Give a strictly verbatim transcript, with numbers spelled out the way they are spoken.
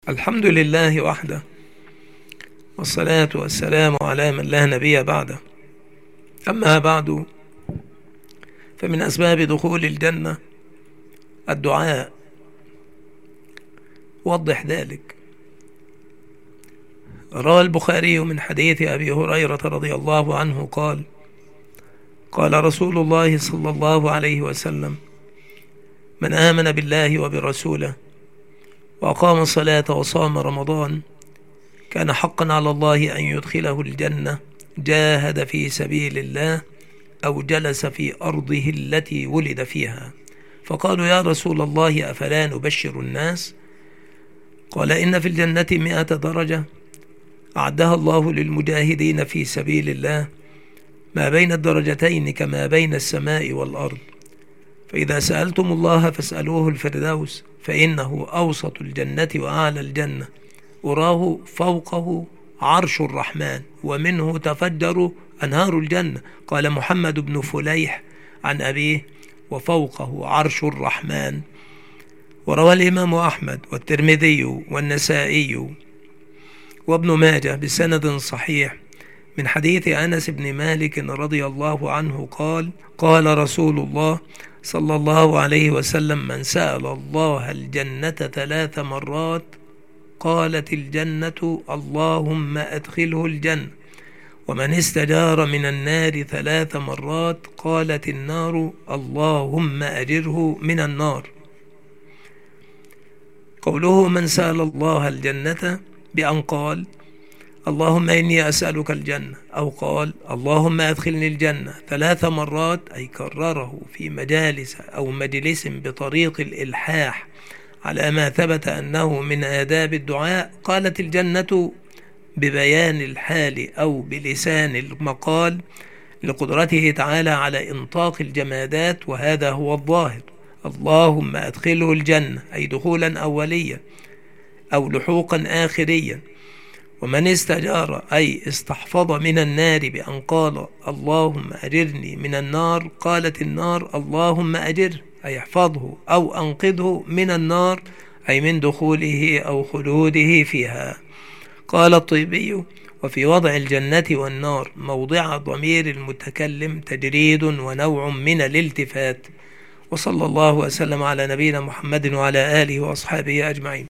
الحمد لله وحده، والصلاة والسلام على من لا نبي بعده. أما بعد، فمن أسباب دخول الجنة الدعاء. وضح ذلك. روى البخاري من حديث أبي هريرة رضي الله عنه قال: قال رسول الله صلى الله عليه وسلم: من آمن بالله وبرسوله وأقام الصلاة وصام رمضان كان حقا على الله أن يدخله الجنة، جاهد في سبيل الله أو جلس في أرضه التي ولد فيها. فقالوا: يا رسول الله، أفلا نبشر الناس؟ قال: إن في الجنة مئة درجة أعدها الله للمجاهدين في سبيل الله، ما بين الدرجتين كما بين السماء والأرض. فإذا سألتم الله فاسألوه الفردوس، فإنه أوسط الجنة وأعلى الجنة، أراه فوقه عرش الرحمن، ومنه تفجر أنهار الجنة. قال محمد بن فليح عن أبيه: وفوقه عرش الرحمن. وروى الإمام أحمد والترمذي والنسائي وابن ماجه بسند صحيح من حديث أنس بن مالك رضي الله عنه قال: قال رسول الله صلى الله عليه وسلم: من سأل الله الجنة ثلاث مرات قالت الجنة اللهم أدخله الجنة، ومن استجار من النار ثلاث مرات قالت النار اللهم أجره من النار. قوله من سأل الله الجنة بأن قال اللهم إني أسألك الجنة، أو قال اللهم أدخلني الجنة ثلاث مرات، أي كرره في مجالس أو مجلس بطريق الإلحاح على ما ثبت أنه من آداب الدعاء، قالت الجنة ببيان الحال أو بلسان المقال لقدرته تعالى على إنطاق الجمادات، وهذا هو الظاهر. اللهم أدخله الجنة، أي دخولا أوليا أو لحوقا آخريا. ومن استجار أي استحفظ من النار بأن قال اللهم أجرني من النار، قالت النار اللهم أجره، أي احفظه أو أنقذه من النار، أي من دخوله أو خلوده فيها. قال الطيبي: وفي وضع الجنة والنار موضع ضمير المتكلم تجريد ونوع من الالتفات. وصلى الله وسلم على نبينا محمد وعلى آله وأصحابه أجمعين.